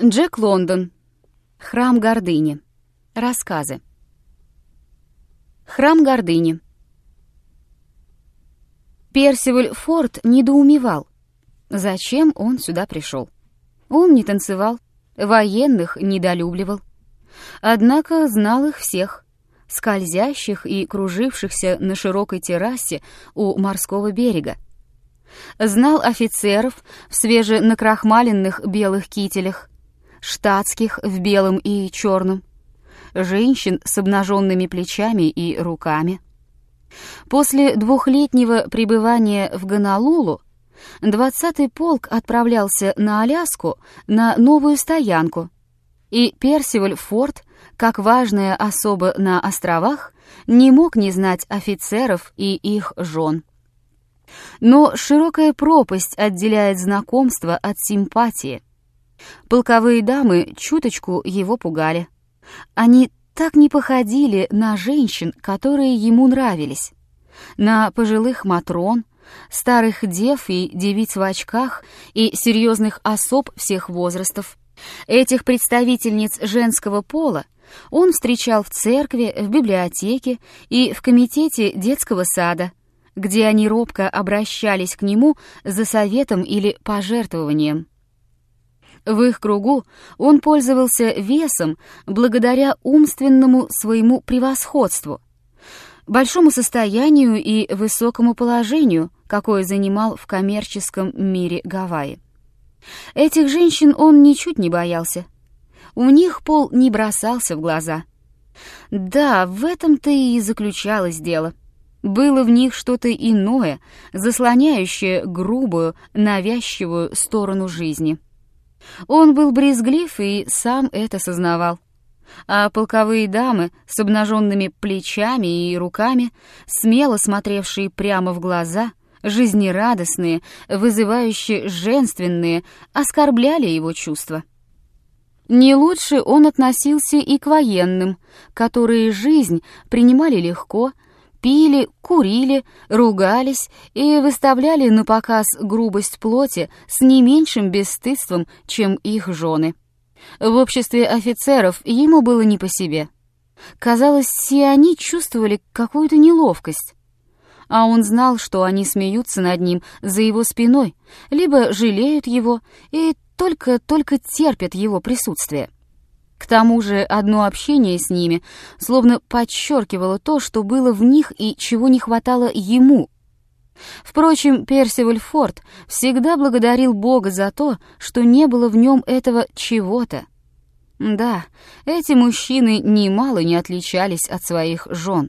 Джек Лондон. Храм гордыни. Рассказы. Храм гордыни. Персиваль Форд недоумевал, зачем он сюда пришел. Он не танцевал, военных недолюбливал. Однако знал их всех, скользящих и кружившихся на широкой террасе у морского берега. Знал офицеров в свеженакрахмаленных белых кителях, штатских в белом и черном, женщин с обнаженными плечами и руками. После двухлетнего пребывания в Гонолулу 20-й полк отправлялся на Аляску на новую стоянку, и Персиваль Форд, как важная особа на островах, не мог не знать офицеров и их жен. Но широкая пропасть отделяет знакомство от симпатии. Полковые дамы чуточку его пугали. Они так не походили на женщин, которые ему нравились, на пожилых матрон, старых дев и девиц в очках и серьезных особ всех возрастов. Этих представительниц женского пола он встречал в церкви, в библиотеке и в комитете детского сада, где они робко обращались к нему за советом или пожертвованием. В их кругу он пользовался весом благодаря умственному своему превосходству, большому состоянию и высокому положению, какое занимал в коммерческом мире Гавайи. Этих женщин он ничуть не боялся. У них пол не бросался в глаза. Да, в этом-то и заключалось дело. Было в них что-то иное, заслоняющее грубую, навязчивую сторону жизни. Он был брезглив и сам это сознавал. А полковые дамы с обнаженными плечами и руками, смело смотревшие прямо в глаза, жизнерадостные, вызывающие женственные, оскорбляли его чувства. Не лучше он относился и к военным, которые жизнь принимали легко, пили, курили, ругались и выставляли на показ грубость плоти с не меньшим бесстыдством, чем их жены. В обществе офицеров ему было не по себе. Казалось, все они чувствовали какую-то неловкость. А он знал, что они смеются над ним за его спиной, либо жалеют его и только терпят его присутствие. К тому же одно общение с ними словно подчеркивало то, что было в них и чего не хватало ему. Впрочем, Персиваль Форд всегда благодарил Бога за то, что не было в нем этого чего-то. Да, эти мужчины немало не отличались от своих жен.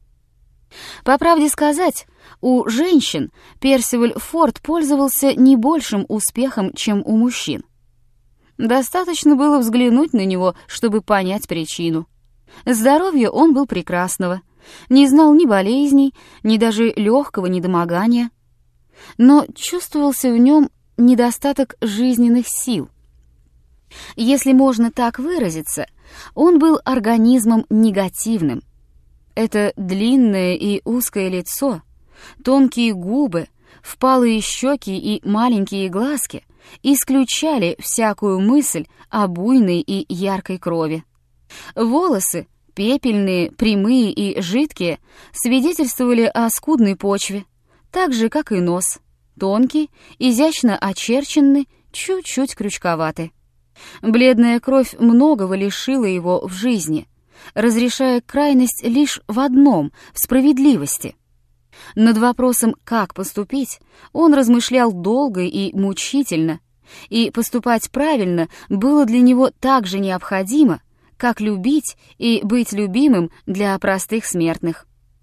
По правде сказать, у женщин Персиваль Форд пользовался не большим успехом, чем у мужчин. Достаточно было взглянуть на него, чтобы понять причину. Здоровье он был прекрасного, не знал ни болезней, ни даже легкого недомогания. Но чувствовался в нем недостаток жизненных сил. Если можно так выразиться, он был организмом негативным. Это длинное и узкое лицо, тонкие губы, впалые щеки и маленькие глазки исключали всякую мысль о буйной и яркой крови. Волосы, пепельные, прямые и жидкие, свидетельствовали о скудной почве, так же, как и нос, тонкий, изящно очерченный, чуть-чуть крючковатый. Бледная кровь многого лишила его в жизни, разрешая крайность лишь в одном — в справедливости. Над вопросом, как поступить, он размышлял долго и мучительно, и поступать правильно было для него так же необходимо, как любить и быть любимым для простых смертных.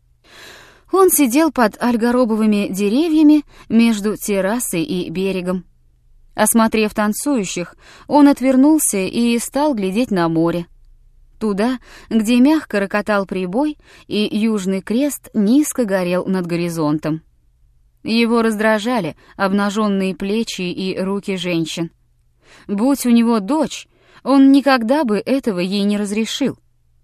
Он сидел под альгаробовыми деревьями между террасой и берегом. Осмотрев танцующих, он отвернулся и стал глядеть на море. Туда, где мягко рокотал прибой, и Южный Крест низко горел над горизонтом. Его раздражали обнаженные плечи и руки женщин. Будь у него дочь, он никогда бы этого ей не разрешил.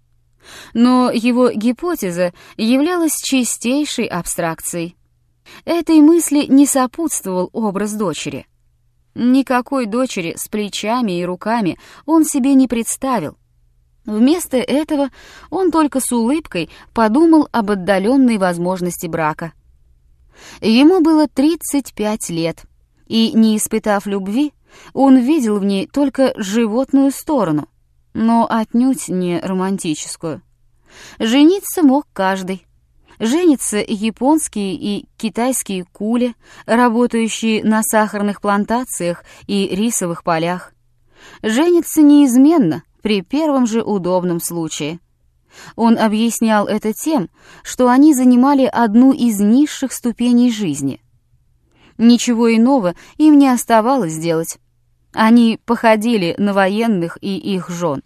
Но его гипотеза являлась чистейшей абстракцией. Этой мысли не сопутствовал образ дочери. Никакой дочери с плечами и руками он себе не представил. Вместо этого он только с улыбкой подумал об отдаленной возможности брака. Ему было 35 лет, и, не испытав любви, он видел в ней только животную сторону, но отнюдь не романтическую. Жениться мог каждый. Женятся японские и китайские кули, работающие на сахарных плантациях и рисовых полях. Женятся неизменно, при первом же удобном случае. Он объяснял это тем, что они занимали одну из низших ступеней жизни. Ничего иного им не оставалось делать. Они походили на военных и их жен.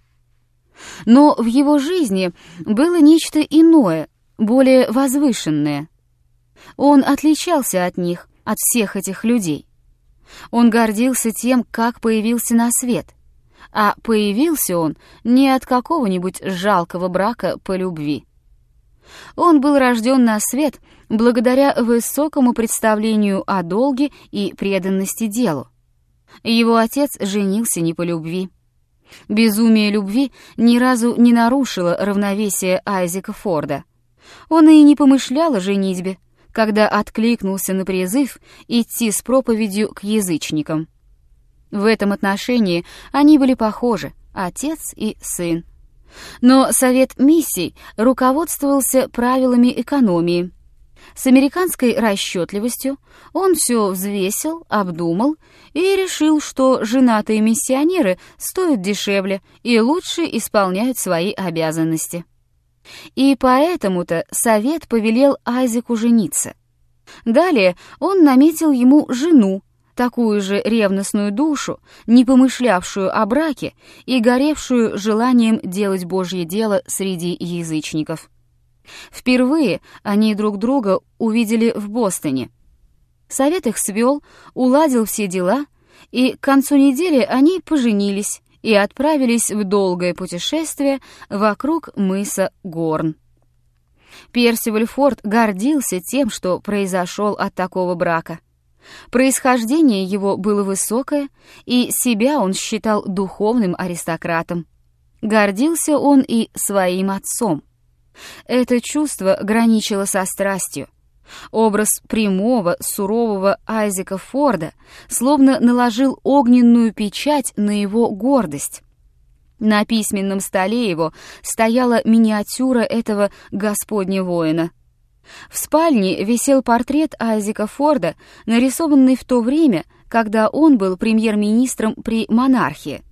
Но в его жизни было нечто иное, более возвышенное. Он отличался от них, от всех этих людей. Он гордился тем, как появился на свет, а появился он не от какого-нибудь жалкого брака по любви. Он был рожден на свет благодаря высокому представлению о долге и преданности делу. Его отец женился не по любви. Безумие любви ни разу не нарушило равновесие Айзека Форда. Он и не помышлял о женитьбе, когда откликнулся на призыв идти с проповедью к язычникам. В этом отношении они были похожи, отец и сын. Но Совет миссий руководствовался правилами экономии. С американской расчетливостью он все взвесил, обдумал и решил, что женатые миссионеры стоят дешевле и лучше исполняют свои обязанности. И поэтому-то Совет повелел Айзеку жениться. Далее он наметил ему жену, такую же ревностную душу, не помышлявшую о браке и горевшую желанием делать Божье дело среди язычников. Впервые они друг друга увидели в Бостоне. Совет их свел, уладил все дела, и к концу недели они поженились и отправились в долгое путешествие вокруг мыса Горн. Персиваль Форд гордился тем, что произошел от такого брака. Происхождение его было высокое, и себя он считал духовным аристократом. Гордился он и своим отцом. Это чувство граничило со страстью. Образ прямого, сурового Айзека Форда словно наложил огненную печать на его гордость. На письменном столе его стояла миниатюра этого Господня воина. В спальне висел портрет Айзека Форда, нарисованный в то время, когда он был премьер-министром при монархии.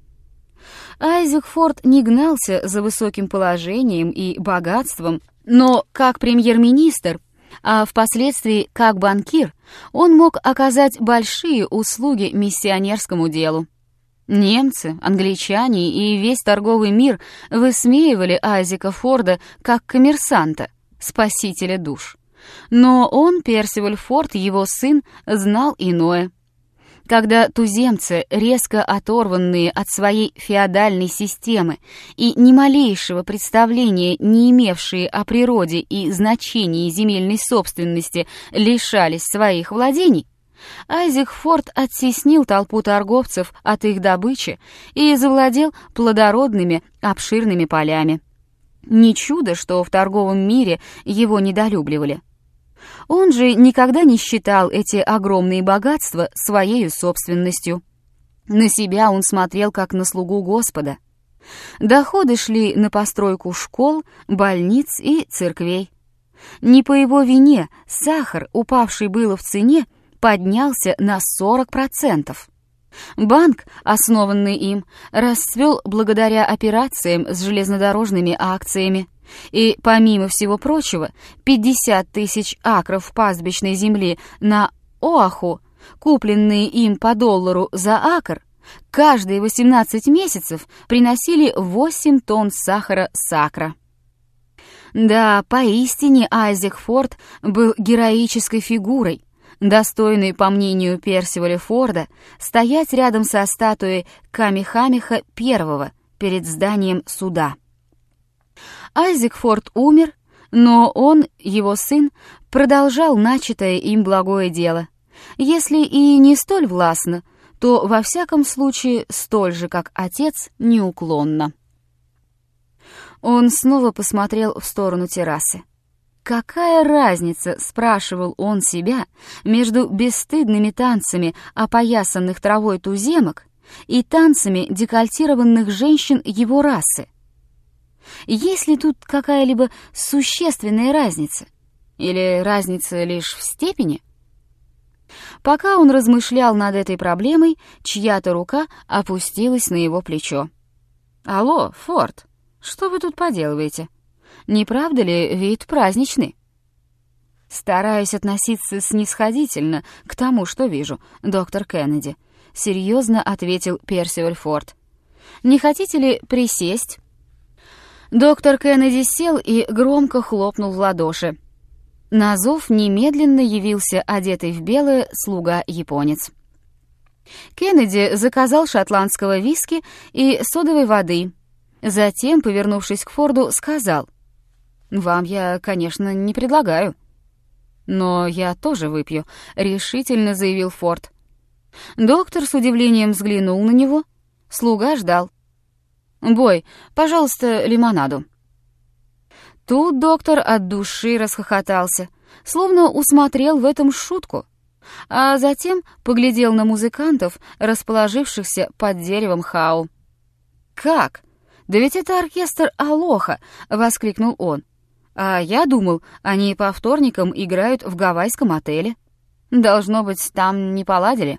Айзек Форд не гнался за высоким положением и богатством, но как премьер-министр, а впоследствии как банкир, он мог оказать большие услуги миссионерскому делу. Немцы, англичане и весь торговый мир высмеивали Айзека Форда как коммерсанта, спасителя душ. Но он, Персиваль Форд, его сын, знал иное. Когда туземцы, резко оторванные от своей феодальной системы и ни малейшего представления не имевшие о природе и значении земельной собственности, лишались своих владений, Айзек Форд оттеснил толпу торговцев от их добычи и завладел плодородными, обширными полями. Не чудо, что в торговом мире его недолюбливали. Он же никогда не считал эти огромные богатства своей собственностью. На себя он смотрел как на слугу Господа. Доходы шли на постройку школ, больниц и церквей. Не по его вине сахар, упавший было в цене, поднялся на 40%. Банк, основанный им, расцвел благодаря операциям с железнодорожными акциями. И, помимо всего прочего, 50 тысяч акров пастбищной земли на Оаху, купленные им по $1 за акр, каждые 18 месяцев приносили 8 тонн сахара с акра. Да, поистине Айзек Форд был героической фигурой, достойной, по мнению Персиваля Форда, стоять рядом со статуей Камехамеха I перед зданием суда. Айзек Форд умер, но он, его сын, продолжал начатое им благое дело, если и не столь властно, то во всяком случае столь же, как отец, неуклонно. Он снова посмотрел в сторону террасы. Какая разница, спрашивал он себя, между бесстыдными танцами опоясанных травой туземок и танцами декольтированных женщин его расы? Есть ли тут какая-либо существенная разница? Или разница лишь в степени? Пока он размышлял над этой проблемой, чья-то рука опустилась на его плечо. «Алло, Форд, что вы тут поделываете? Не правда ли вид праздничный?» «Стараюсь относиться снисходительно к тому, что вижу, доктор Кеннеди», — серьезно ответил Персиваль Форд. «Не хотите ли присесть?» Доктор Кеннеди сел и громко хлопнул в ладоши. На зов немедленно явился одетый в белое слуга-японец. Кеннеди заказал шотландского виски и содовой воды. Затем, повернувшись к Форду, сказал: «Вам я, конечно, не предлагаю». «Но я тоже выпью», — решительно заявил Форд. Доктор с удивлением взглянул на него. Слуга ждал. «Бой, пожалуйста, лимонаду». Тут доктор от души расхохотался, словно усмотрел в этом шутку, а затем поглядел на музыкантов, расположившихся под деревом хау. «Как? Да ведь это оркестр Алоха!» — воскликнул он. «А я думал, они по вторникам играют в гавайском отеле. Должно быть, там не поладили».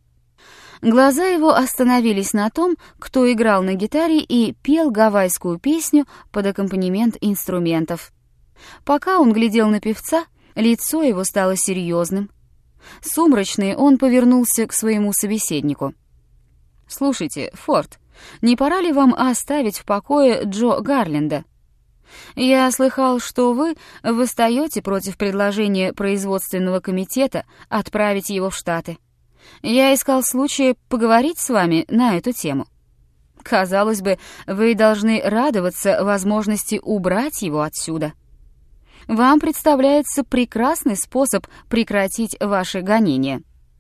Глаза его остановились на том, кто играл на гитаре и пел гавайскую песню под аккомпанемент инструментов. Пока он глядел на певца, лицо его стало серьезным. Сумрачный, он повернулся к своему собеседнику. «Слушайте, Форд, не пора ли вам оставить в покое Джо Гарленда? Я слыхал, что вы восстаете против предложения производственного комитета отправить его в Штаты. Я искал случая поговорить с вами на эту тему. Казалось бы, вы должны радоваться возможности убрать его отсюда. Вам представляется прекрасный способ прекратить ваши гонения».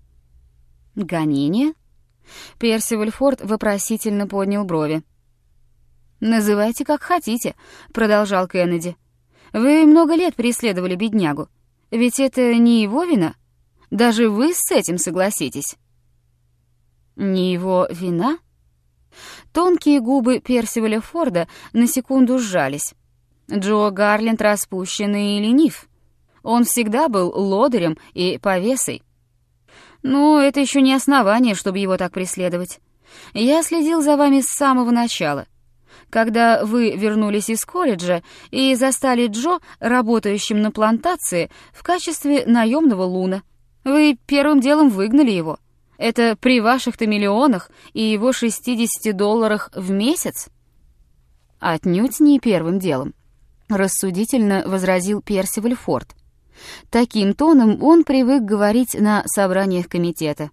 «Гонения?» Персиваль Форд вопросительно поднял брови. «Называйте как хотите», — продолжал Кеннеди. «Вы много лет преследовали беднягу. Ведь это не его вина? Даже вы с этим согласитесь». «Не его вина?» Тонкие губы Персиваля Форда на секунду сжались. Джо Гарленд распущенный и ленив. Он всегда был лодырем и повесой. Но это еще не основание, чтобы его так преследовать. Я следил за вами с самого начала. Когда вы вернулись из колледжа и застали Джо работающим на плантации в качестве наемного луна, вы первым делом выгнали его. Это при ваших-то миллионах и его $60 в месяц? Отнюдь не первым делом, рассудительно возразил Персиваль Форд. Таким тоном он привык говорить на собраниях комитета.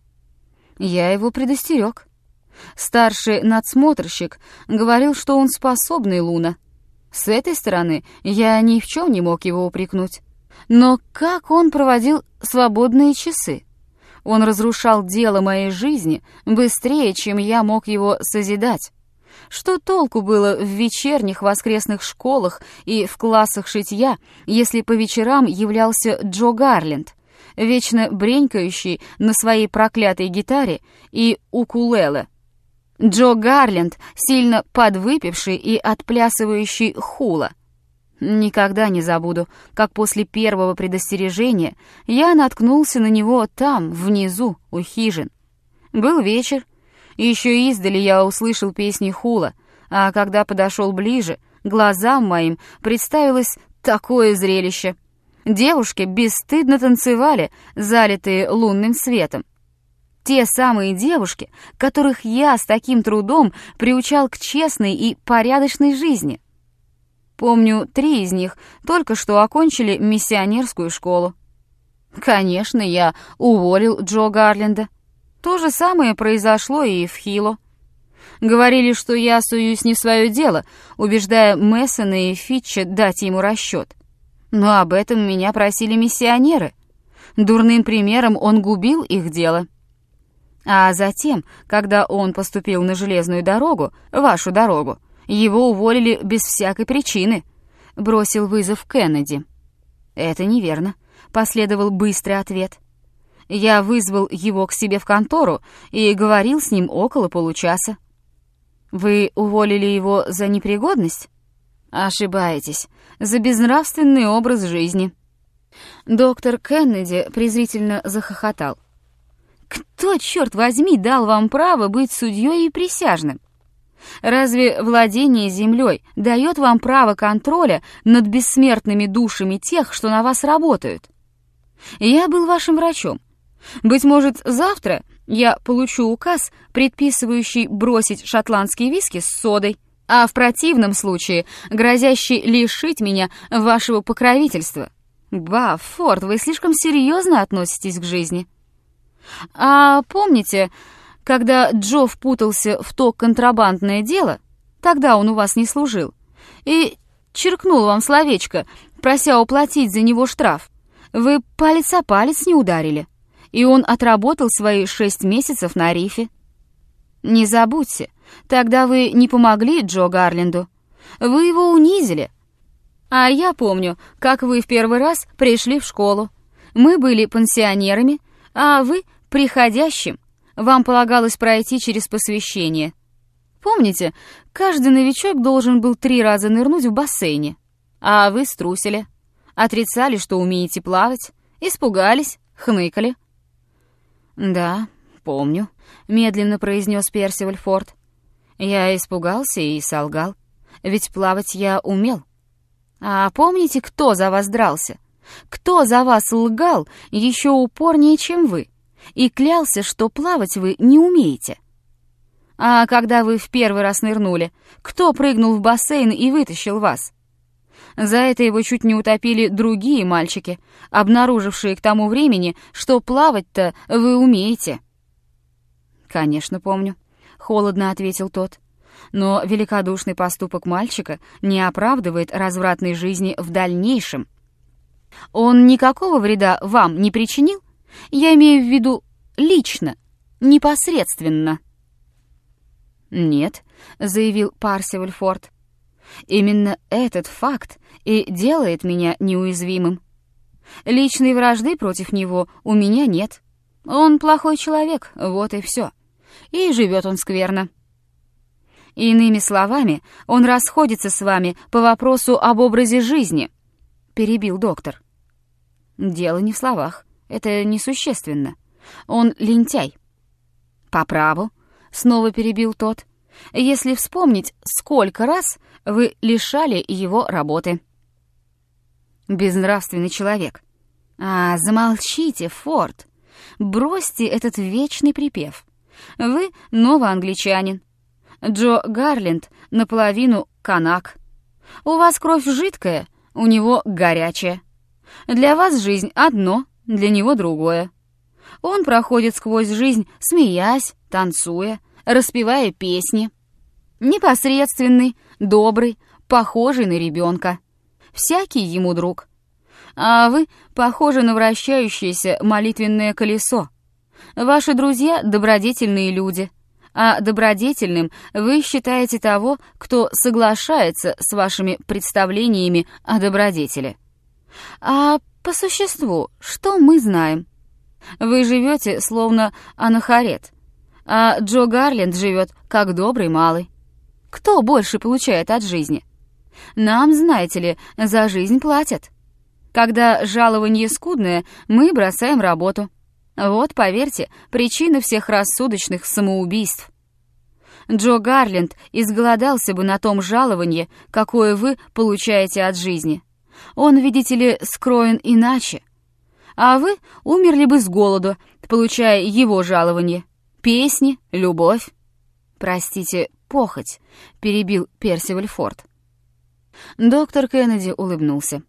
Я его предостерег. Старший надсмотрщик говорил, что он способный луна. С этой стороны я ни в чем не мог его упрекнуть. Но как он проводил свободные часы? Он разрушал дело моей жизни быстрее, чем я мог его созидать. Что толку было в вечерних воскресных школах и в классах шитья, если по вечерам являлся Джо Гарленд, вечно бренькающий на своей проклятой гитаре и укулеле? Джо Гарленд, сильно подвыпивший и отплясывающий хула. Никогда не забуду, как после первого предостережения я наткнулся на него там, внизу, у хижин. Был вечер, и еще издали я услышал песни хула, а когда подошел ближе, глазам моим представилось такое зрелище. Девушки бесстыдно танцевали, залитые лунным светом. Те самые девушки, которых я с таким трудом приучал к честной и порядочной жизни. Помню, 3 из них только что окончили миссионерскую школу. Конечно, я уволил Джо Гарленда. То же самое произошло и в Хило. Говорили, что я суюсь не в свое дело, убеждая Мессона и Фитча дать ему расчет. Но об этом меня просили миссионеры. Дурным примером он губил их дело. А затем, когда он поступил на железную дорогу, вашу дорогу, его уволили без всякой причины», — бросил вызов Кеннеди. «Это неверно», — последовал быстрый ответ. «Я вызвал его к себе в контору и говорил с ним около получаса». «Вы уволили его за непригодность?» «Ошибаетесь, за безнравственный образ жизни». Доктор Кеннеди презрительно захохотал. «Кто, черт возьми, дал вам право быть судьей и присяжным? Разве владение землей дает вам право контроля над бессмертными душами тех, что на вас работают? Я был вашим врачом. Быть может, завтра я получу указ, предписывающий бросить шотландские виски с содой, а в противном случае грозящий лишить меня вашего покровительства. Ба, Форд, вы слишком серьезно относитесь к жизни. А помните, когда Джо впутался в то контрабандное дело, тогда он у вас не служил, и черкнул вам словечко, прося уплатить за него штраф, вы палец о палец не ударили, и он отработал свои 6 месяцев на рифе? Не забудьте, тогда вы не помогли Джо Гарленду, вы его унизили. А я помню, как вы в первый раз пришли в школу. Мы были пансионерами, а вы приходящим. Вам полагалось пройти через посвящение. Помните, каждый новичок должен был 3 раза нырнуть в бассейне. А вы струсили, отрицали, что умеете плавать, испугались, хныкали. «Да, помню», — медленно произнес Персиваль Форд. «Я испугался и солгал, ведь плавать я умел. А помните, кто за вас дрался? Кто за вас лгал еще упорнее, чем вы, и клялся, что плавать вы не умеете? А когда вы в первый раз нырнули, кто прыгнул в бассейн и вытащил вас? За это его чуть не утопили другие мальчики, обнаружившие к тому времени, что плавать-то вы умеете». «Конечно, помню», — холодно ответил тот. «Но великодушный поступок мальчика не оправдывает развратной жизни в дальнейшем. Он никакого вреда вам не причинил? Я имею в виду лично, непосредственно». «Нет», — заявил Парсиваль Форд. «Именно этот факт и делает меня неуязвимым. Личной вражды против него у меня нет. Он плохой человек, вот и все. И живет он скверно. Иными словами, он расходится с вами по вопросу об образе жизни», — перебил доктор. «Дело не в словах, это несущественно. Он лентяй». «По праву», — снова перебил тот, «если вспомнить, сколько раз вы лишали его работы». «Безнравственный человек». «А, замолчите, Форд. Бросьте этот вечный припев. Вы новоангличанин. Джо Гарленд наполовину канак. У вас кровь жидкая, у него горячая. Для вас жизнь одно, для него другое. Он проходит сквозь жизнь, смеясь, танцуя, распевая песни. Непосредственный, добрый, похожий на ребенка. Всякий ему друг. А вы похожи на вращающееся молитвенное колесо. Ваши друзья — добродетельные люди, а добродетельным вы считаете того, кто соглашается с вашими представлениями о добродетели. А по существу, что мы знаем? Вы живете словно анахарет, а Джо Гарленд живет как добрый малый. Кто больше получает от жизни? Нам, знаете ли, за жизнь платят. Когда жалование скудное, мы бросаем работу. Вот, поверьте, причина всех рассудочных самоубийств. Джо Гарленд изголодался бы на том жаловании, какое вы получаете от жизни. Он, видите ли, скроен иначе. А вы умерли бы с голоду, получая его жалование. Песни, любовь. Простите, похоть, перебил Персиваль Форд. Доктор Кеннеди улыбнулся.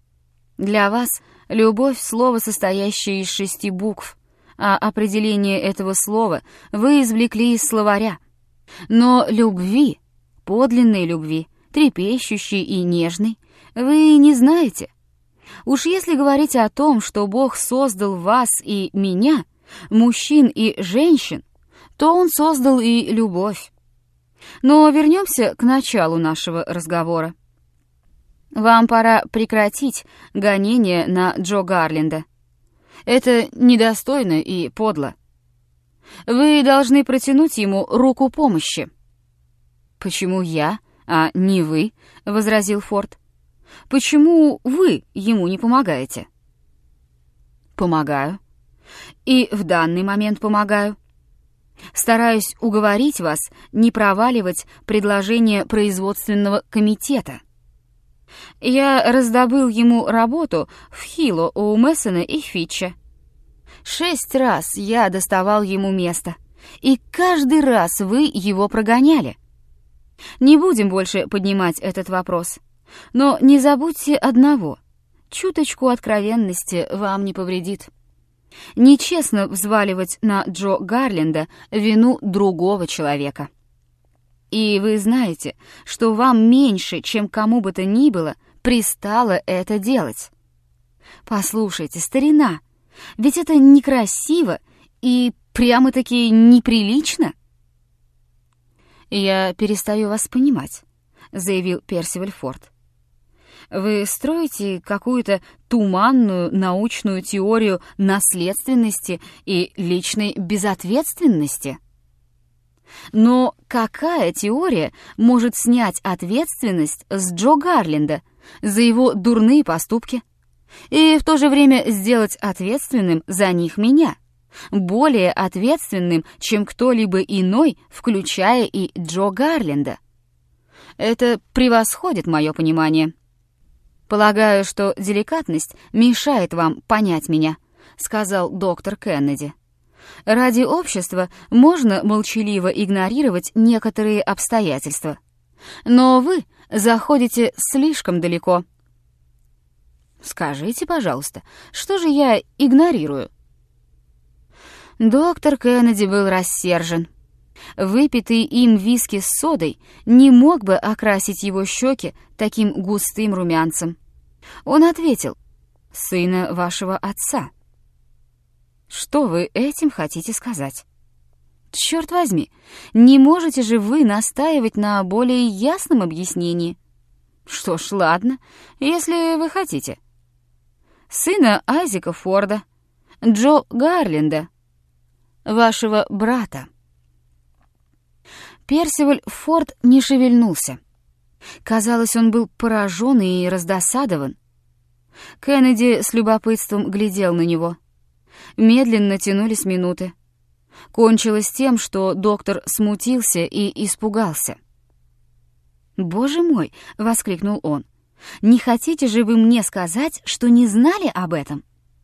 Для вас любовь — слово, состоящее из 6 букв, а определение этого слова вы извлекли из словаря. Но любви, подлинной любви, трепещущей и нежной, вы не знаете. Уж если говорить о том, что Бог создал вас и меня, мужчин и женщин, то он создал и любовь. Но вернемся к началу нашего разговора. Вам пора прекратить гонение на Джо Гарленда. Это недостойно и подло. Вы должны протянуть ему руку помощи». «Почему я, а не вы?» — возразил Форд. «Почему вы ему не помогаете?» «Помогаю. И в данный момент помогаю. Стараюсь уговорить вас не проваливать предложение производственного комитета. Я раздобыл ему работу в Хилло у Мессона и Фитча. 6 раз я доставал ему место, и каждый раз вы его прогоняли. Не будем больше поднимать этот вопрос, но не забудьте одного: чуточку откровенности вам не повредит. Нечестно взваливать на Джо Гарленда вину другого человека. И вы знаете, что вам меньше, чем кому бы то ни было, пристало это делать. Послушайте, старина, ведь это некрасиво и прямо-таки неприлично». «Я перестаю вас понимать», — заявил Персиваль Форд. «Вы строите какую-то туманную научную теорию наследственности и личной безответственности. Но какая теория может снять ответственность с Джо Гарленда за его дурные поступки и в то же время сделать ответственным за них меня, более ответственным, чем кто-либо иной, включая и Джо Гарленда? Это превосходит мое понимание. Полагаю, что деликатность мешает вам понять меня», — сказал доктор Кеннеди. «Ради общества можно молчаливо игнорировать некоторые обстоятельства, но вы заходите слишком далеко». «Скажите, пожалуйста, что же я игнорирую?» Доктор Кеннеди был рассержен. Выпитый им виски с содой не мог бы окрасить его щеки таким густым румянцем. Он ответил: «Сына вашего отца». «Что вы этим хотите сказать?» «Черт возьми, не можете же вы настаивать на более ясном объяснении?» «Что ж, ладно, если вы хотите. Сына Айзека Форда, Джо Гарленда, вашего брата». Персиваль Форд не шевельнулся. Казалось, он был поражен и раздосадован. Кеннеди с любопытством глядел на него. Медленно тянулись минуты. Кончилось тем, что доктор смутился и испугался. «Боже мой!» — воскликнул он. «Не хотите же вы мне сказать, что не знали об этом?»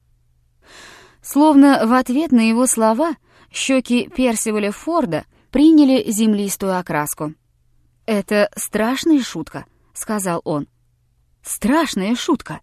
Словно в ответ на его слова щеки Персиваля Форда приняли землистую окраску. «Это страшная шутка», — сказал он. «Страшная шутка».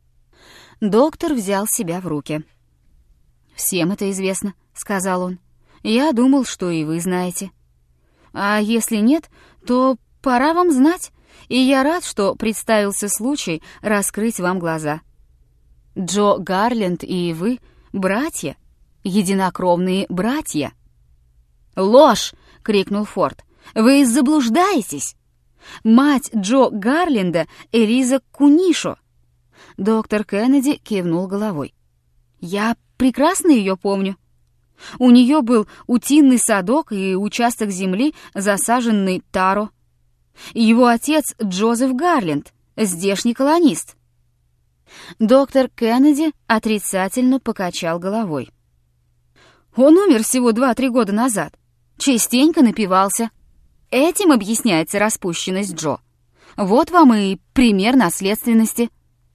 Доктор взял себя в руки. «Всем это известно», — сказал он. «Я думал, что и вы знаете. А если нет, то пора вам знать, и я рад, что представился случай раскрыть вам глаза. Джо Гарленд и вы — братья, единокровные братья». «Ложь!» — крикнул Форд. «Вы заблуждаетесь! Мать Джо Гарленда — Элиза Кунишо». Доктор Кеннеди кивнул головой. «Я прекрасно ее помню. У нее был утиный садок и участок земли, засаженный таро. Его отец Джозеф Гарленд, здешний колонист». Доктор Кеннеди отрицательно покачал головой. «Он умер всего 2-3 года назад. Частенько напивался. Этим объясняется распущенность Джо. Вот вам и пример наследственности».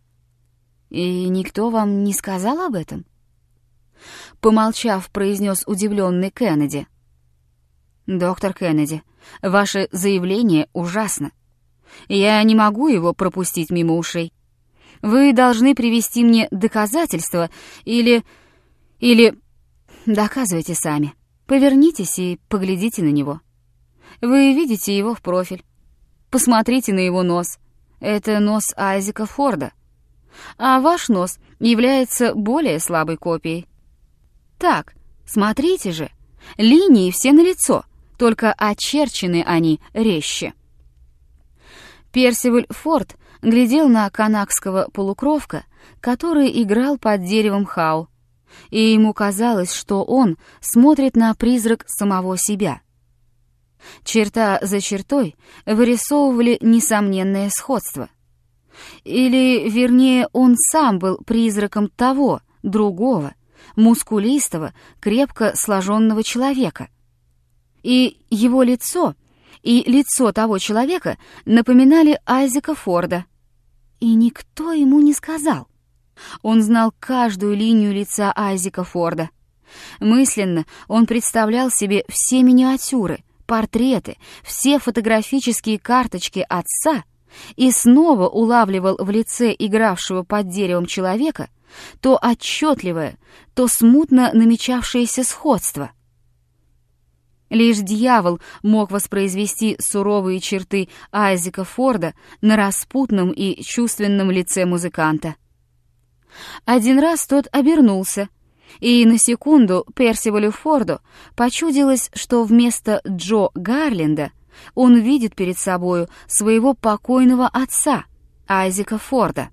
«И никто вам не сказал об этом?» Помолчав, произнес удивленный Кеннеди. «Доктор Кеннеди, ваше заявление ужасно. Я не могу его пропустить мимо ушей. Вы должны привести мне доказательства или... Доказывайте сами. Повернитесь и поглядите на него. Вы видите его в профиль. Посмотрите на его нос. Это нос Айзека Форда. А ваш нос является более слабой копией. Так, Смотрите же, линии все налицо, только очерчены они резче». Персиваль Форд глядел на канакского полукровка, который играл под деревом Хау, и ему казалось, что он смотрит на призрак самого себя. Черта за чертой вырисовывали несомненное сходство. Или, вернее, он сам был призраком того, другого, мускулистого, крепко сложенного человека. И его лицо, и лицо того человека напоминали Айзека Форда. И никто ему не сказал. Он знал каждую линию лица Айзека Форда. Мысленно он представлял себе все миниатюры, портреты, все фотографические карточки отца и снова улавливал в лице игравшего под деревом человека то отчетливое, то смутно намечавшееся сходство. Лишь дьявол мог воспроизвести суровые черты Айзека Форда на распутном и чувственном лице музыканта. Один раз тот обернулся, и на секунду Персивалю Форду почудилось, что вместо Джо Гарленда он видит перед собою своего покойного отца, Айзека Форда.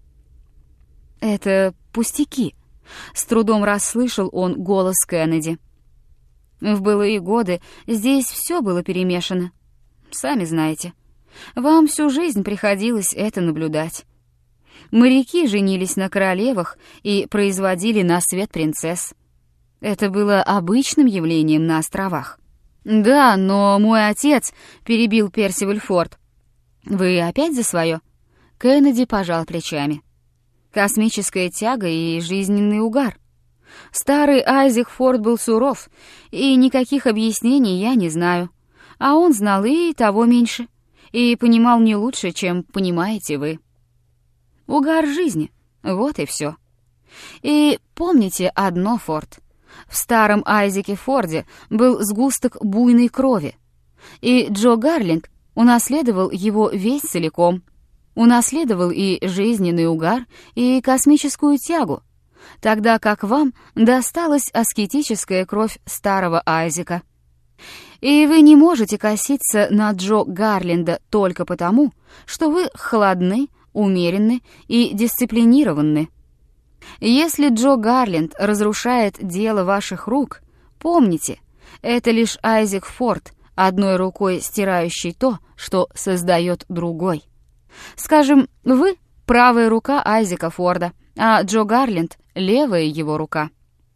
«Это пустяки», — с трудом расслышал он голос Кеннеди. «В былые годы здесь все было перемешано. Сами знаете, вам всю жизнь приходилось это наблюдать. Моряки женились на королевах и производили на свет принцесс. Это было обычным явлением на островах». «Да, но мой отец», — перебил Персиваль Форд. «Вы опять за свое?» Кеннеди пожал плечами. «Космическая тяга и жизненный угар. Старый Айзек Форд был суров, и никаких объяснений я не знаю. А он знал и того меньше, и понимал не лучше, чем понимаете вы. Угар жизни, вот и все. И помните одно, Форд. В старом Айзеке Форде был сгусток буйной крови, и Джо Гарленд унаследовал его весь целиком. Унаследовал и жизненный угар, и космическую тягу, тогда как вам досталась аскетическая кровь старого Айзека. И вы не можете коситься на Джо Гарленда только потому, что вы холодны, умеренны и дисциплинированы. Если Джо Гарленд разрушает дело ваших рук, помните, это лишь Айзек Форд, одной рукой стирающий то, что создает другой. Скажем, вы — правая рука Айзека Форда, а Джо Гарленд — левая его рука».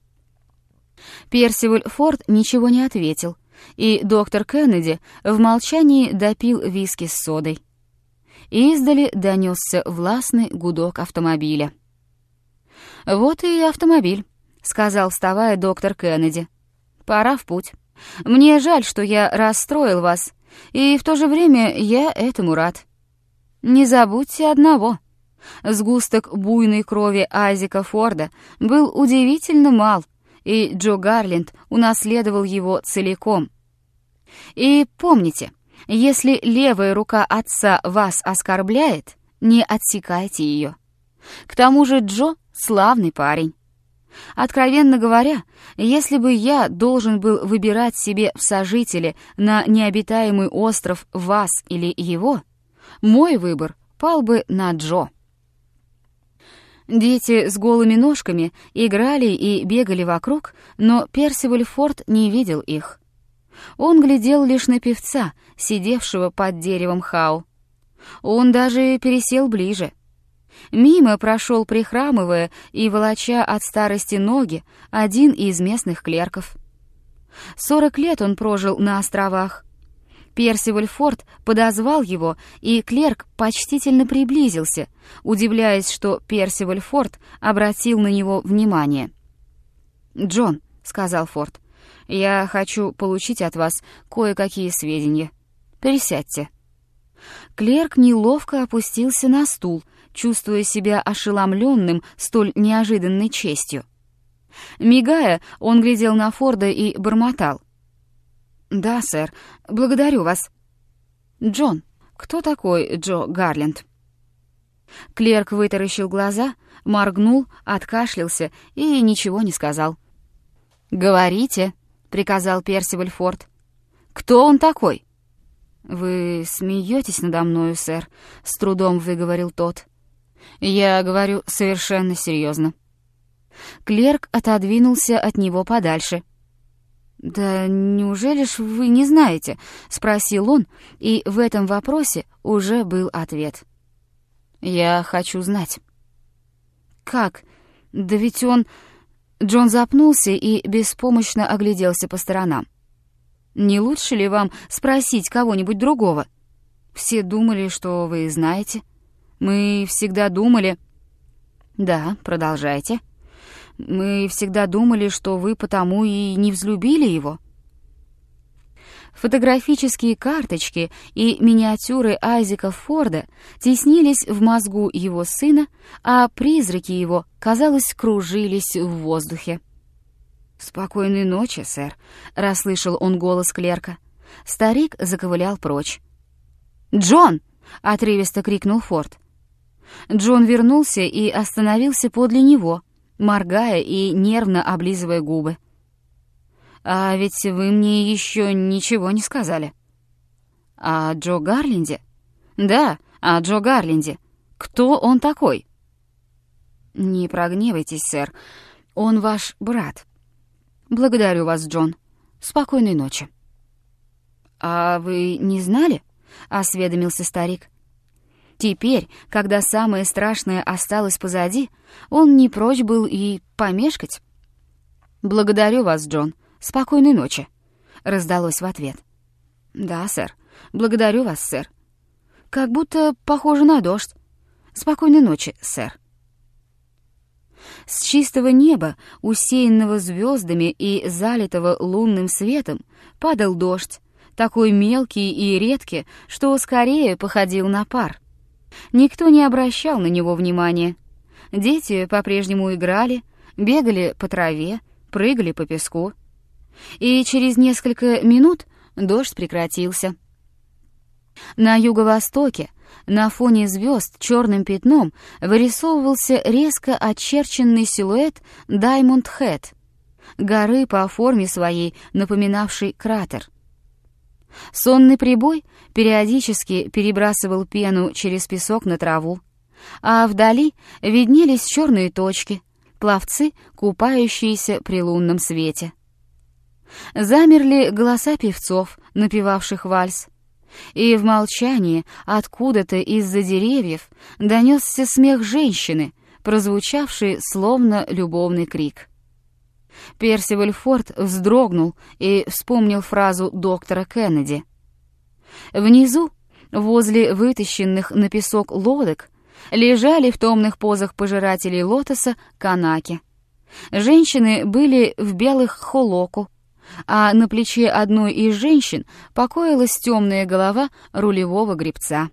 Персиваль Форд ничего не ответил, и доктор Кеннеди в молчании допил виски с содой. Издали донесся властный гудок автомобиля. «Вот и автомобиль», — сказал, вставая, доктор Кеннеди. «Пора в путь. Мне жаль, что я расстроил вас, и в то же время я этому рад. Не забудьте одного. Сгусток буйной крови Айзека Форда был удивительно мал, и Джо Гарленд унаследовал его целиком. И помните, если левая рука отца вас оскорбляет, не отсекайте ее. К тому же Джо — славный парень. Откровенно говоря, если бы я должен был выбирать себе в сожители на необитаемый остров вас или его, мой выбор пал бы на Джо». Дети с голыми ножками играли и бегали вокруг, но Персиваль Форд не видел их. Он глядел лишь на певца, сидевшего под деревом Хау. Он даже пересел ближе. Мимо прошел, прихрамывая и волоча от старости ноги, один из местных клерков. 40 лет он прожил на островах. Персиваль Форд подозвал его, и клерк почтительно приблизился, удивляясь, что Персиваль Форд обратил на него внимание. «Джон», — сказал Форд, — «я хочу получить от вас кое-какие сведения. Присядьте». Клерк неловко опустился на стул, чувствуя себя ошеломленным столь неожиданной честью. Мигая, он глядел на Форда и бормотал: «Да, сэр, благодарю вас». «Джон, кто такой Джо Гарленд?» Клерк вытаращил глаза, моргнул, откашлялся и ничего не сказал. «Говорите», — приказал Персиваль Форд. «Кто он такой?» «Вы смеетесь надо мною, сэр», — с трудом выговорил тот. «Я говорю совершенно серьезно». Клерк отодвинулся от него подальше. «Да неужели ж вы не знаете?» — спросил он, и в этом вопросе уже был ответ. «Я хочу знать». «Как? Да ведь он...» Джон запнулся и беспомощно огляделся по сторонам. «Не лучше ли вам спросить кого-нибудь другого? Все думали, что вы знаете. Мы всегда думали...» «Да, продолжайте. Мы всегда думали, что вы потому и не взлюбили его». Фотографические карточки и миниатюры Айзека Форда теснились в мозгу его сына, а призраки его, казалось, кружились в воздухе. «Спокойной ночи, сэр», — расслышал он голос клерка. Старик заковылял прочь. «Джон!» — отрывисто крикнул Форд. Джон вернулся и остановился подле него, моргая и нервно облизывая губы. «А ведь вы мне еще ничего не сказали». «О Джо Гарленде?» «Да, о Джо Гарленде. Кто он такой?» «Не прогневайтесь, сэр. Он ваш брат». «Благодарю вас, Джон. Спокойной ночи». «А вы не знали?» — осведомился старик. Теперь, когда самое страшное осталось позади, он не прочь был и помешкать. «Благодарю вас, Джон. Спокойной ночи», — раздалось в ответ. «Да, сэр. Благодарю вас, сэр. Как будто похоже на дождь. Спокойной ночи, сэр». С чистого неба, усеянного звездами и залитого лунным светом, падал дождь, такой мелкий и редкий, что скорее походил на пар. Никто не обращал на него внимания. Дети по-прежнему играли, бегали по траве, прыгали по песку. И через несколько минут дождь прекратился. На юго-востоке, на фоне звезд черным пятном, вырисовывался резко очерченный силуэт Даймонд-Хэд, горы по форме своей, напоминавшей кратер. Сонный прибой периодически перебрасывал пену через песок на траву, а вдали виднелись черные точки, пловцы, купающиеся при лунном свете. Замерли голоса певцов, напевавших вальс, и в молчании откуда-то из-за деревьев донесся смех женщины, прозвучавший словно любовный крик. Персиваль Форд вздрогнул и вспомнил фразу доктора Кеннеди. Внизу, возле вытащенных на песок лодок, лежали в томных позах пожирателей лотоса канаки. Женщины были в белых холоку, а на плече одной из женщин покоилась темная голова рулевого гребца.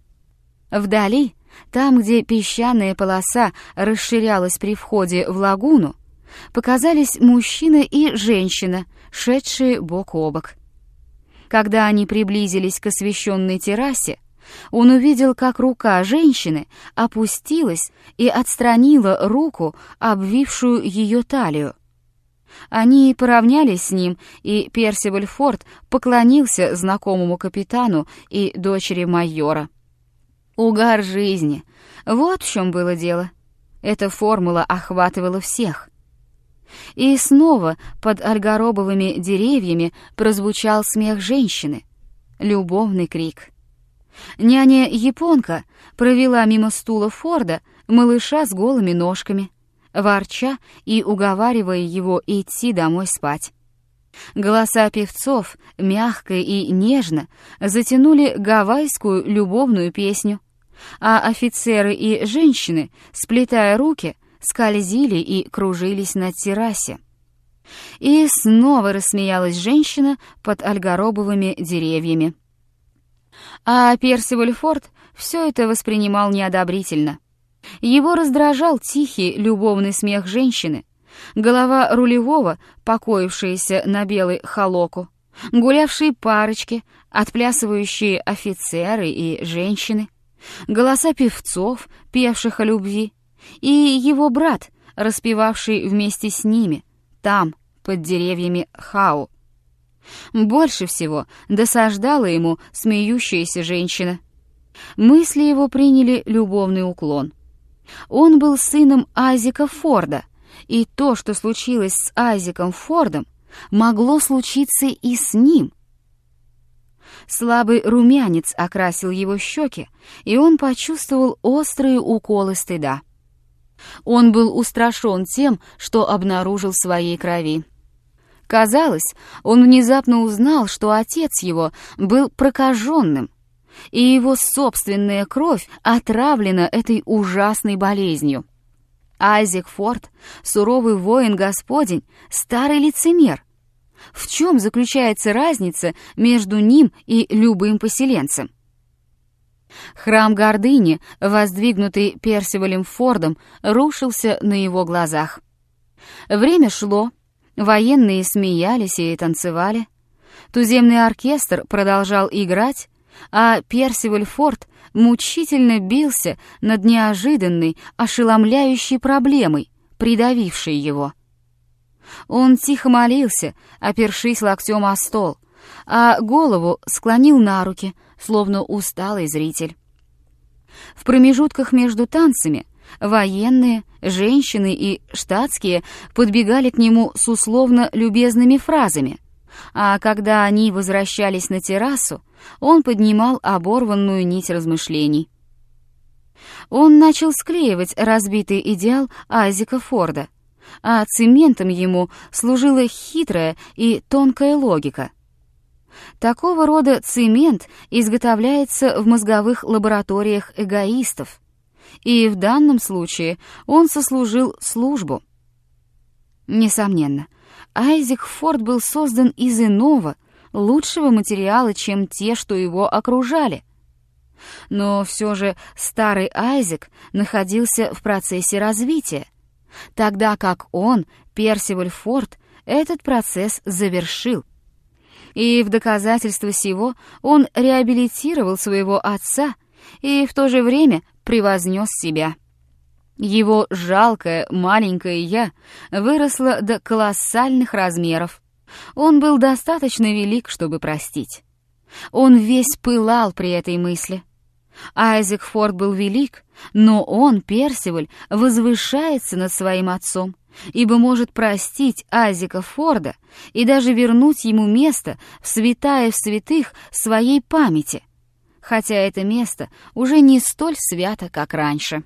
Вдали, там, где песчаная полоса расширялась при входе в лагуну, показались мужчина и женщина, шедшие бок о бок. Когда они приблизились к освещенной террасе, он увидел, как рука женщины опустилась и отстранила руку, обвившую ее талию. Они поравнялись с ним, и Персиваль Форд поклонился знакомому капитану и дочери майора. Угар жизни. Вот в чем было дело. Эта формула охватывала всех. И снова под альгаробовыми деревьями прозвучал смех женщины, любовный крик. Няня-японка провела мимо стула Форда малыша с голыми ножками, ворча и уговаривая его идти домой спать. Голоса певцов мягко и нежно затянули гавайскую любовную песню, а офицеры и женщины, сплетая руки, скользили и кружились на террасе. И снова рассмеялась женщина под альгаробовыми деревьями. А Персиваль Форд все это воспринимал неодобрительно. Его раздражал тихий любовный смех женщины, голова рулевого, покоившаяся на белой холоку, гулявшие парочки, отплясывающие офицеры и женщины, голоса певцов, певших о любви, и его брат, распевавший вместе с ними, там, под деревьями Хау. Больше всего досаждала ему смеющаяся женщина. Мысли его приняли любовный уклон. Он был сыном Айзека Форда, и то, что случилось с Айзеком Фордом, могло случиться и с ним. Слабый румянец окрасил его щеки, и он почувствовал острые уколы стыда. Он был устрашен тем, что обнаружил в своей крови. Казалось, он внезапно узнал, что отец его был прокаженным, и его собственная кровь отравлена этой ужасной болезнью. Айзек Форд, суровый воин Господень, старый лицемер. В чем заключается разница между ним и любым поселенцем? Храм гордыни, воздвигнутый Персивалем Фордом, рушился на его глазах. Время шло, военные смеялись и танцевали, туземный оркестр продолжал играть, а Персиваль Форд мучительно бился над неожиданной, ошеломляющей проблемой, придавившей его. Он тихо молился, опершись локтем о стол, а голову склонил на руки, словно усталый зритель. В промежутках между танцами военные, женщины и штатские подбегали к нему с условно любезными фразами, а когда они возвращались на террасу, он поднимал оборванную нить размышлений. Он начал склеивать разбитый идеал Айзека Форда, а цементом ему служила хитрая и тонкая логика. Такого рода цемент изготовляется в мозговых лабораториях эгоистов, и в данном случае он сослужил службу. Несомненно, Айзек Форд был создан из иного, лучшего материала, чем те, что его окружали. Но все же старый Айзек находился в процессе развития, тогда как он, Персиваль Форд, этот процесс завершил. И в доказательство сего он реабилитировал своего отца и в то же время превознес себя. Его жалкое маленькое «я» выросло до колоссальных размеров. Он был достаточно велик, чтобы простить. Он весь пылал при этой мысли. Айзек Форд был велик, но он, Персиваль, возвышается над своим отцом, ибо может простить Айзека Форда и даже вернуть ему место в святая в святых своей памяти, хотя это место уже не столь свято, как раньше.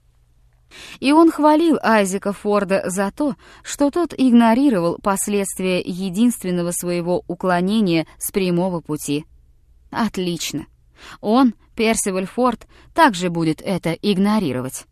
И он хвалил Айзека Форда за то, что тот игнорировал последствия единственного своего уклонения с прямого пути. Отлично. Он, Персиваль Форд, также будет это игнорировать.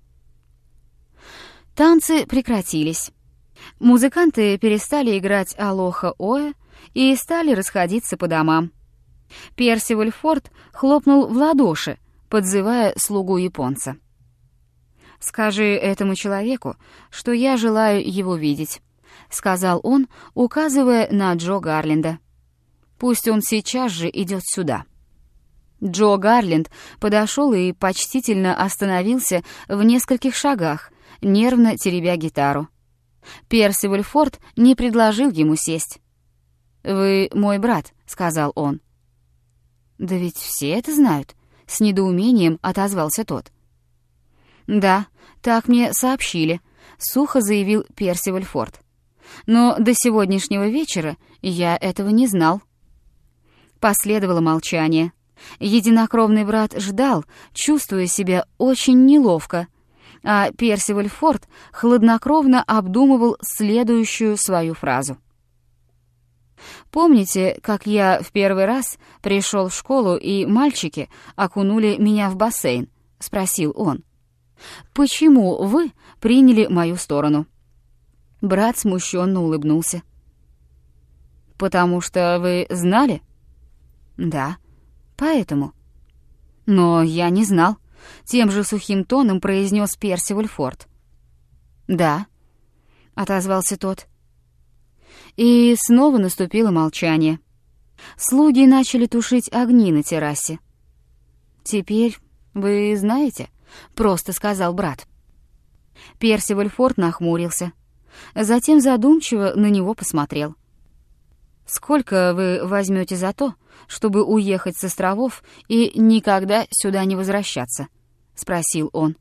Танцы прекратились. Музыканты перестали играть «Алоха Оэ» и стали расходиться по домам. Персиваль Форд хлопнул в ладоши, подзывая слугу японца. «Скажи этому человеку, что я желаю его видеть», — сказал он, указывая на Джо Гарленда. «Пусть он сейчас же идет сюда». Джо Гарленд подошел и почтительно остановился в нескольких шагах, нервно теребя гитару. Персиваль Форд не предложил ему сесть. «Вы мой брат», — сказал он. «Да ведь все это знают», — с недоумением отозвался тот. «Да, так мне сообщили», — сухо заявил Персиваль Форд. «Но до сегодняшнего вечера я этого не знал». Последовало молчание. Единокровный брат ждал, чувствуя себя очень неловко, а Персиваль Форд хладнокровно обдумывал следующую свою фразу. «Помните, как я в первый раз пришел в школу, и мальчики окунули меня в бассейн?» — спросил он. «Почему вы приняли мою сторону?» Брат смущенно улыбнулся. «Потому что вы знали?» «Да, поэтому». «Но я не знал», — тем же сухим тоном произнес Персиваль Форд. «Да», — отозвался тот. И снова наступило молчание. Слуги начали тушить огни на террасе. «Теперь вы знаете», — просто сказал брат. Персиваль Форд нахмурился. Затем задумчиво на него посмотрел. «Сколько вы возьмете за то, чтобы уехать с островов и никогда сюда не возвращаться?» — спросил он.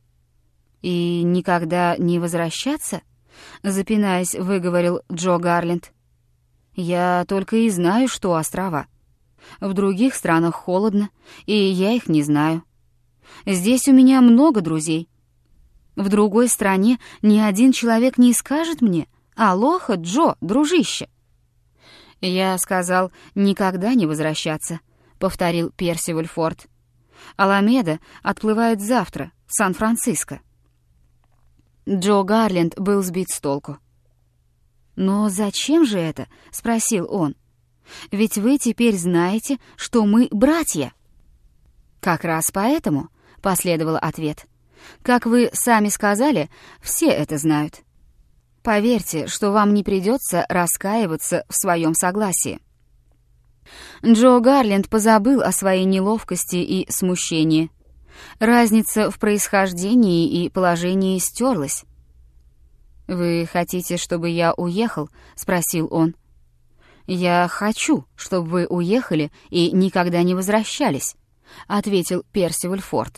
«И никогда не возвращаться?» — запинаясь, выговорил Джо Гарленд. «Я только и знаю, что острова. В других странах холодно, и я их не знаю. Здесь у меня много друзей. В другой стране ни один человек не скажет мне: «Алоха, Джо, дружище!» «Я сказал, никогда не возвращаться», — повторил Персиваль Форд. «Аламеда отплывает завтра в Сан-Франциско». Джо Гарленд был сбит с толку. «Но зачем же это?» — спросил он. «Ведь вы теперь знаете, что мы братья». «Как раз поэтому», — последовал ответ. «Как вы сами сказали, все это знают. Поверьте, что вам не придется раскаиваться в своем согласии». Джо Гарленд позабыл о своей неловкости и смущении. Разница в происхождении и положении стерлась. «Вы хотите, чтобы я уехал?» — спросил он. «Я хочу, чтобы вы уехали и никогда не возвращались», — ответил Персиваль Форд.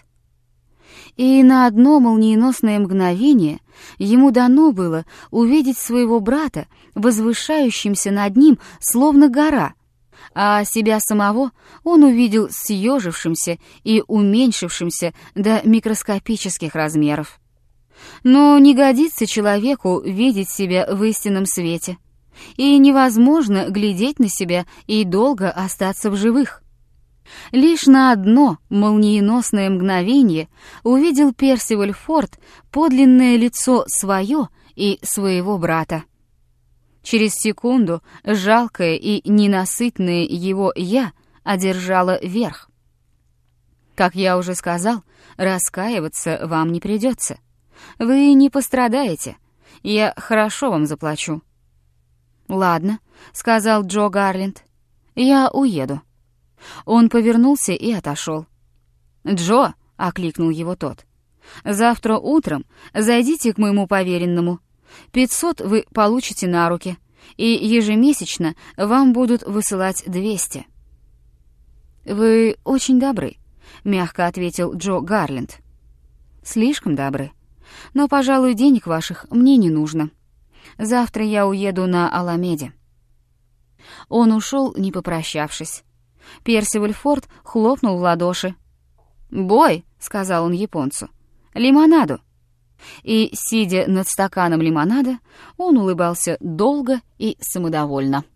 И на одно молниеносное мгновение ему дано было увидеть своего брата, возвышающимся над ним, словно гора, а себя самого он увидел съежившимся и уменьшившимся до микроскопических размеров. Но не годится человеку видеть себя в истинном свете, и невозможно глядеть на себя и долго остаться в живых. Лишь на одно молниеносное мгновение увидел Персиваль Форд подлинное лицо свое и своего брата. Через секунду жалкое и ненасытное его «я» одержало верх. Как я уже сказал, раскаиваться вам не придется. Вы не пострадаете. Я хорошо вам заплачу. «Ладно», — сказал Джо Гарленд, — «я уеду». Он повернулся и отошел. «Джо», — окликнул его тот, — «завтра утром зайдите к моему поверенному. 500 вы получите на руки, и ежемесячно вам будут высылать 200». «Вы очень добры», — мягко ответил Джо Гарленд. «Слишком добры. Но, пожалуй, денег ваших мне не нужно. Завтра я уеду на Аламеде». Он ушел, не попрощавшись. Персиваль Форд хлопнул в ладоши. «Бой», — сказал он японцу, — «лимонаду». И, сидя над стаканом лимонада, он улыбался долго и самодовольно.